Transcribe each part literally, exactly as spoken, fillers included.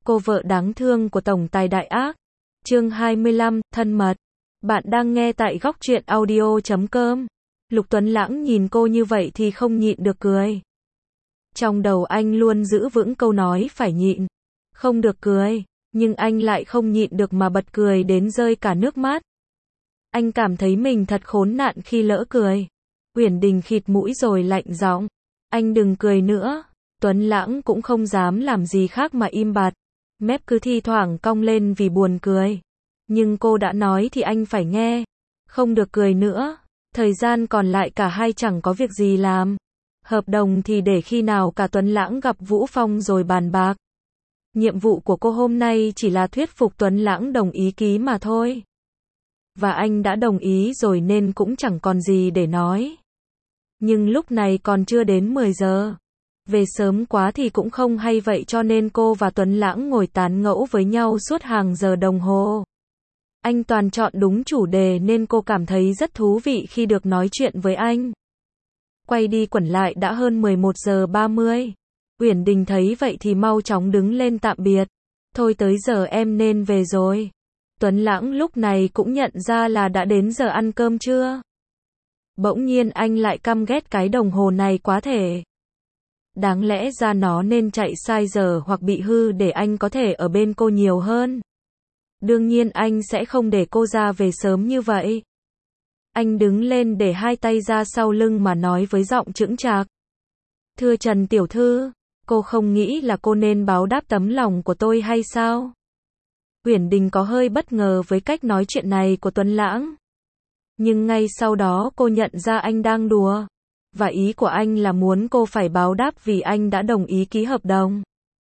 cô vợ đáng thương của tổng tài đại ác. Chương hai mươi lăm, thân mật. Bạn đang nghe tại góc truyện audio chấm com. Lục Tuấn Lãng nhìn cô như vậy thì không nhịn được cười. Trong đầu anh luôn giữ vững câu nói phải nhịn, không được cười, nhưng anh lại không nhịn được mà bật cười đến rơi cả nước mắt. Anh cảm thấy mình thật khốn nạn khi lỡ cười. Uyển Đình khịt mũi rồi lạnh giọng, anh đừng cười nữa. Tuấn Lãng cũng không dám làm gì khác mà im bặt, mép cứ thi thoảng cong lên vì buồn cười. Nhưng cô đã nói thì anh phải nghe, không được cười nữa. Thời gian còn lại cả hai chẳng có việc gì làm. Hợp đồng thì để khi nào cả Tuấn Lãng gặp Vũ Phong rồi bàn bạc. Nhiệm vụ của cô hôm nay chỉ là thuyết phục Tuấn Lãng đồng ý ký mà thôi. Và anh đã đồng ý rồi nên cũng chẳng còn gì để nói. Nhưng lúc này còn chưa đến mười giờ. Về sớm quá thì cũng không hay vậy cho nên cô và Tuấn Lãng ngồi tán gẫu với nhau suốt hàng giờ đồng hồ. Anh toàn chọn đúng chủ đề nên cô cảm thấy rất thú vị khi được nói chuyện với anh. Quay đi quẩn lại đã hơn mười một giờ ba mươi. Uyển Đình thấy vậy thì mau chóng đứng lên tạm biệt. Thôi tới giờ em nên về rồi. Tuấn Lãng lúc này cũng nhận ra là đã đến giờ ăn cơm trưa. Bỗng nhiên anh lại căm ghét cái đồng hồ này quá thể. Đáng lẽ ra nó nên chạy sai giờ hoặc bị hư để anh có thể ở bên cô nhiều hơn. Đương nhiên anh sẽ không để cô ra về sớm như vậy. Anh đứng lên để hai tay ra sau lưng mà nói với giọng chững chạc. Thưa Trần tiểu thư, cô không nghĩ là cô nên báo đáp tấm lòng của tôi hay sao? Uyển Đình có hơi bất ngờ với cách nói chuyện này của Tuấn Lãng. Nhưng ngay sau đó cô nhận ra anh đang đùa. Và ý của anh là muốn cô phải báo đáp vì anh đã đồng ý ký hợp đồng.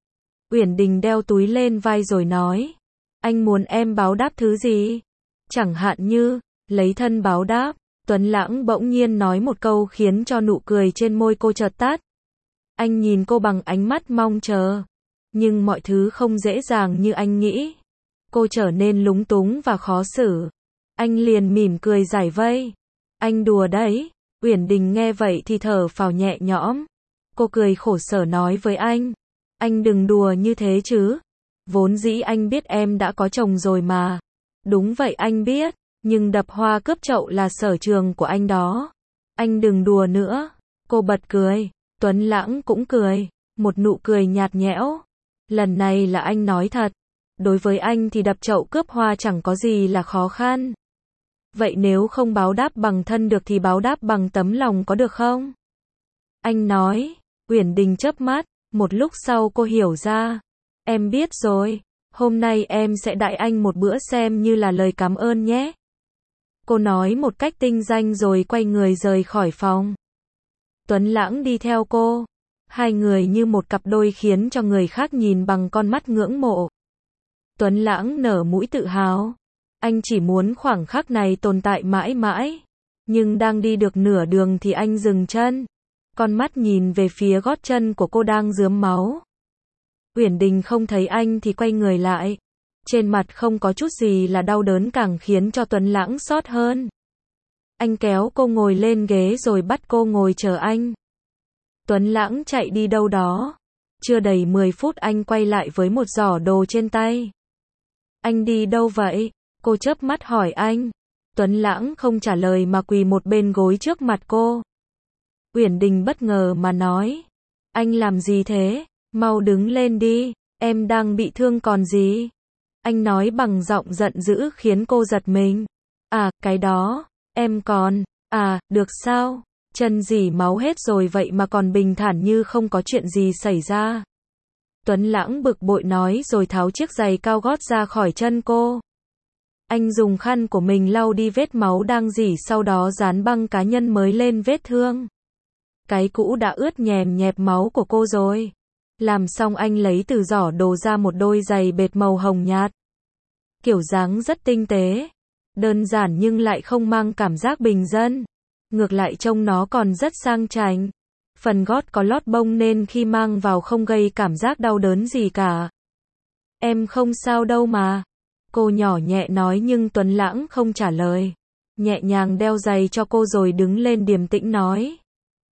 Uyển Đình đeo túi lên vai rồi nói. Anh muốn em báo đáp thứ gì? Chẳng hạn như, lấy thân báo đáp. Tuấn Lãng bỗng nhiên nói một câu khiến cho nụ cười trên môi cô chợt tắt. Anh nhìn cô bằng ánh mắt mong chờ. Nhưng mọi thứ không dễ dàng như anh nghĩ. Cô trở nên lúng túng và khó xử. Anh liền mỉm cười giải vây. Anh đùa đấy. Uyển Đình nghe vậy thì thở phào nhẹ nhõm. Cô cười khổ sở nói với anh. Anh đừng đùa như thế chứ. Vốn dĩ anh biết em đã có chồng rồi mà. Đúng vậy anh biết. Nhưng đập hoa cướp chậu là sở trường của anh đó. Anh đừng đùa nữa. Cô bật cười. Tuấn Lãng cũng cười. Một nụ cười nhạt nhẽo. Lần này là anh nói thật. Đối với anh thì đập chậu cướp hoa chẳng có gì là khó khăn. Vậy nếu không báo đáp bằng thân được thì báo đáp bằng tấm lòng có được không? Anh nói. Uyển Đình chớp mắt. Một lúc sau cô hiểu ra. Em biết rồi. Hôm nay em sẽ đãi anh một bữa xem như là lời cảm ơn nhé. Cô nói một cách tinh danh rồi quay người rời khỏi phòng. Tuấn Lãng đi theo cô. Hai người như một cặp đôi khiến cho người khác nhìn bằng con mắt ngưỡng mộ. Tuấn Lãng nở mũi tự hào. Anh chỉ muốn khoảng khắc này tồn tại mãi mãi. Nhưng đang đi được nửa đường thì anh dừng chân. Con mắt nhìn về phía gót chân của cô đang rướm máu. Uyển Đình không thấy anh thì quay người lại. Trên mặt không có chút gì là đau đớn càng khiến cho Tuấn Lãng xót hơn. Anh kéo cô ngồi lên ghế rồi bắt cô ngồi chờ anh. Tuấn Lãng chạy đi đâu đó. Chưa đầy mười phút anh quay lại với một giỏ đồ trên tay. Anh đi đâu vậy? Cô chớp mắt hỏi anh. Tuấn Lãng không trả lời mà quỳ một bên gối trước mặt cô. Uyển Đình bất ngờ mà nói. Anh làm gì thế? Mau đứng lên đi. Em đang bị thương còn gì? Anh nói bằng giọng giận dữ khiến cô giật mình. À, cái đó. Em còn. À, được sao? Chân rỉ máu hết rồi vậy mà còn bình thản như không có chuyện gì xảy ra. Tuấn Lãng bực bội nói rồi tháo chiếc giày cao gót ra khỏi chân cô. Anh dùng khăn của mình lau đi vết máu đang rỉ sau đó dán băng cá nhân mới lên vết thương. Cái cũ đã ướt nhèm nhẹp máu của cô rồi. Làm xong anh lấy từ giỏ đồ ra một đôi giày bệt màu hồng nhạt. Kiểu dáng rất tinh tế. Đơn giản nhưng lại không mang cảm giác bình dân. Ngược lại trông nó còn rất sang chảnh. Phần gót có lót bông nên khi mang vào không gây cảm giác đau đớn gì cả. Em không sao đâu mà. Cô nhỏ nhẹ nói nhưng Tuấn Lãng không trả lời. Nhẹ nhàng đeo giày cho cô rồi đứng lên điềm tĩnh nói.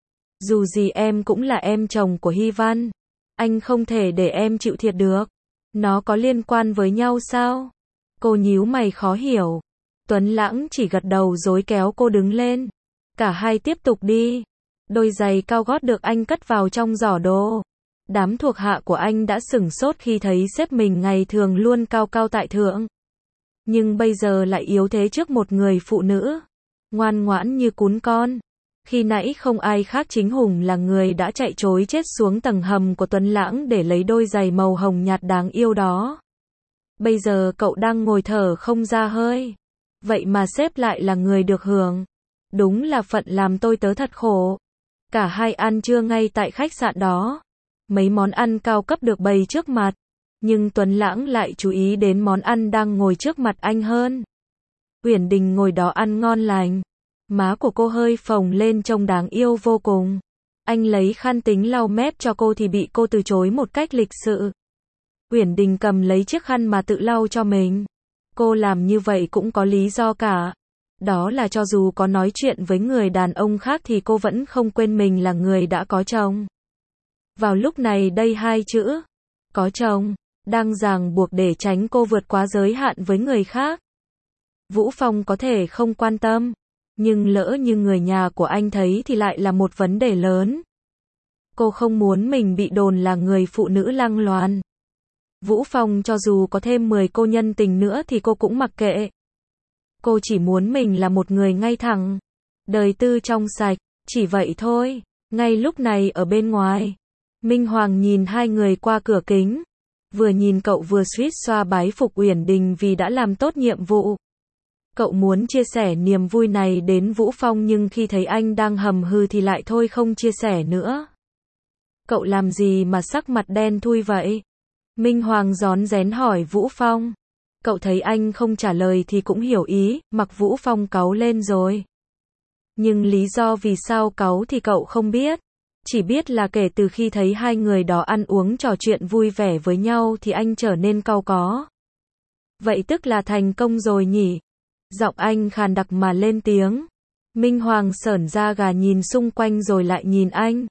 Dù gì em cũng là em chồng của Hy Văn. Anh không thể để em chịu thiệt được. Nó có liên quan với nhau sao? Cô nhíu mày khó hiểu. Tuấn Lãng chỉ gật đầu rồi kéo cô đứng lên. Cả hai tiếp tục đi. Đôi giày cao gót được anh cất vào trong giỏ đồ. Đám thuộc hạ của anh đã sửng sốt khi thấy sếp mình ngày thường luôn cao cao tại thượng. Nhưng bây giờ lại yếu thế trước một người phụ nữ. Ngoan ngoãn như cún con. Khi nãy không ai khác chính Hùng là người đã chạy trối chết xuống tầng hầm của Tuấn Lãng để lấy đôi giày màu hồng nhạt đáng yêu đó. Bây giờ cậu đang ngồi thở không ra hơi. Vậy mà sếp lại là người được hưởng. Đúng là phận làm tôi tớ thật khổ. Cả hai ăn trưa ngay tại khách sạn đó. Mấy món ăn cao cấp được bày trước mặt. Nhưng Tuấn Lãng lại chú ý đến món ăn đang ngồi trước mặt anh hơn. Uyển Đình ngồi đó ăn ngon lành. Má của cô hơi phồng lên trông đáng yêu vô cùng. Anh lấy khăn tính lau mép cho cô thì bị cô từ chối một cách lịch sự. Uyển Đình cầm lấy chiếc khăn mà tự lau cho mình. Cô làm như vậy cũng có lý do cả. Đó là cho dù có nói chuyện với người đàn ông khác thì cô vẫn không quên mình là người đã có chồng. Vào lúc này đây hai chữ, có chồng, đang ràng buộc để tránh cô vượt quá giới hạn với người khác. Vũ Phong có thể không quan tâm, nhưng lỡ như người nhà của anh thấy thì lại là một vấn đề lớn. Cô không muốn mình bị đồn là người phụ nữ lăng loàn. Vũ Phong cho dù có thêm mười cô nhân tình nữa thì cô cũng mặc kệ. Cô chỉ muốn mình là một người ngay thẳng, đời tư trong sạch, chỉ vậy thôi. Ngay lúc này ở bên ngoài, Minh Hoàng nhìn hai người qua cửa kính. Vừa nhìn cậu vừa suýt xoa bái phục Uyển Đình vì đã làm tốt nhiệm vụ. Cậu muốn chia sẻ niềm vui này đến Vũ Phong nhưng khi thấy anh đang hầm hừ thì lại thôi không chia sẻ nữa. Cậu làm gì mà sắc mặt đen thui vậy? Minh Hoàng rón rén hỏi Vũ Phong. Cậu thấy anh không trả lời thì cũng hiểu ý, mặc Vũ Phong cáu lên rồi. Nhưng lý do vì sao cáu thì cậu không biết. Chỉ biết là kể từ khi thấy hai người đó ăn uống trò chuyện vui vẻ với nhau thì anh trở nên cau có. Vậy tức là thành công rồi nhỉ? Giọng anh khàn đặc mà lên tiếng. Minh Hoàng sởn da gà nhìn xung quanh rồi lại nhìn anh.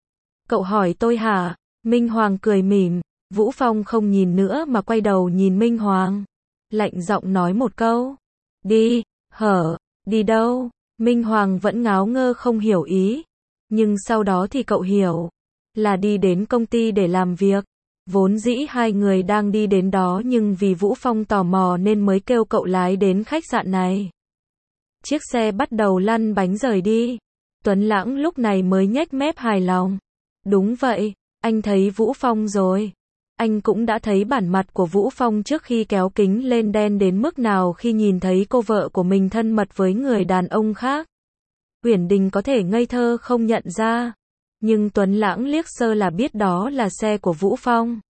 Cậu hỏi tôi hả? Minh Hoàng cười mỉm. Vũ Phong không nhìn nữa mà quay đầu nhìn Minh Hoàng. Lạnh giọng nói một câu. Đi, hở, đi đâu? Minh Hoàng vẫn ngáo ngơ không hiểu ý. Nhưng sau đó thì cậu hiểu. Là đi đến công ty để làm việc. Vốn dĩ hai người đang đi đến đó nhưng vì Vũ Phong tò mò nên mới kêu cậu lái đến khách sạn này. Chiếc xe bắt đầu lăn bánh rời đi. Tuấn Lãng lúc này mới nhếch mép hài lòng. Đúng vậy, anh thấy Vũ Phong rồi. Anh cũng đã thấy bản mặt của Vũ Phong trước khi kéo kính lên đen đến mức nào khi nhìn thấy cô vợ của mình thân mật với người đàn ông khác. Uyển Đình có thể ngây thơ không nhận ra. Nhưng Tuấn Lãng liếc sơ là biết đó là xe của Vũ Phong.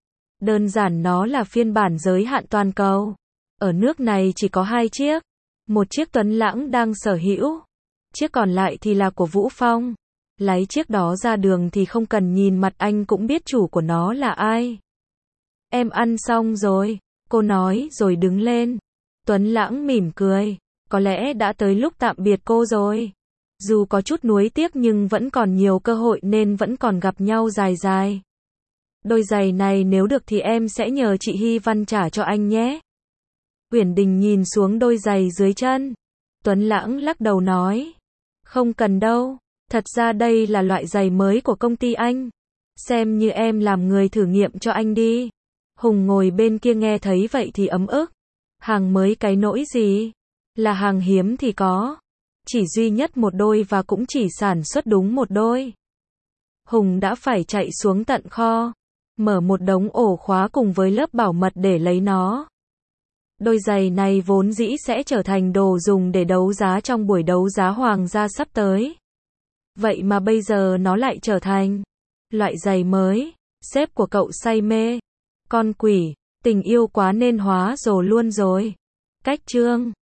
Đơn giản nó là phiên bản giới hạn toàn cầu. Ở nước này chỉ có hai chiếc. Một chiếc Tuấn Lãng đang sở hữu. Chiếc còn lại thì là của Vũ Phong. Lấy chiếc đó ra đường thì không cần nhìn mặt anh cũng biết chủ của nó là ai. Em ăn xong rồi, cô nói rồi đứng lên. Tuấn Lãng mỉm cười. Có lẽ đã tới lúc tạm biệt cô rồi. Dù có chút nuối tiếc nhưng vẫn còn nhiều cơ hội nên vẫn còn gặp nhau dài dài. Đôi giày này nếu được thì em sẽ nhờ chị Hy Văn trả cho anh nhé. Uyển Đình nhìn xuống đôi giày dưới chân. Tuấn Lãng lắc đầu nói. Không cần đâu. Thật ra đây là loại giày mới của công ty anh. Xem như em làm người thử nghiệm cho anh đi. Hùng ngồi bên kia nghe thấy vậy thì ấm ức. Hàng mới cái nỗi gì? Là hàng hiếm thì có. Chỉ duy nhất một đôi và cũng chỉ sản xuất đúng một đôi. Hùng đã phải chạy xuống tận kho. Mở một đống ổ khóa cùng với lớp bảo mật để lấy nó. Đôi giày này vốn dĩ sẽ trở thành đồ dùng để đấu giá trong buổi đấu giá hoàng gia sắp tới. Vậy mà bây giờ nó lại trở thành loại giày mới. Sếp của cậu say mê. Con quỷ, tình yêu quá nên hóa rồ luôn rồi. Cách chương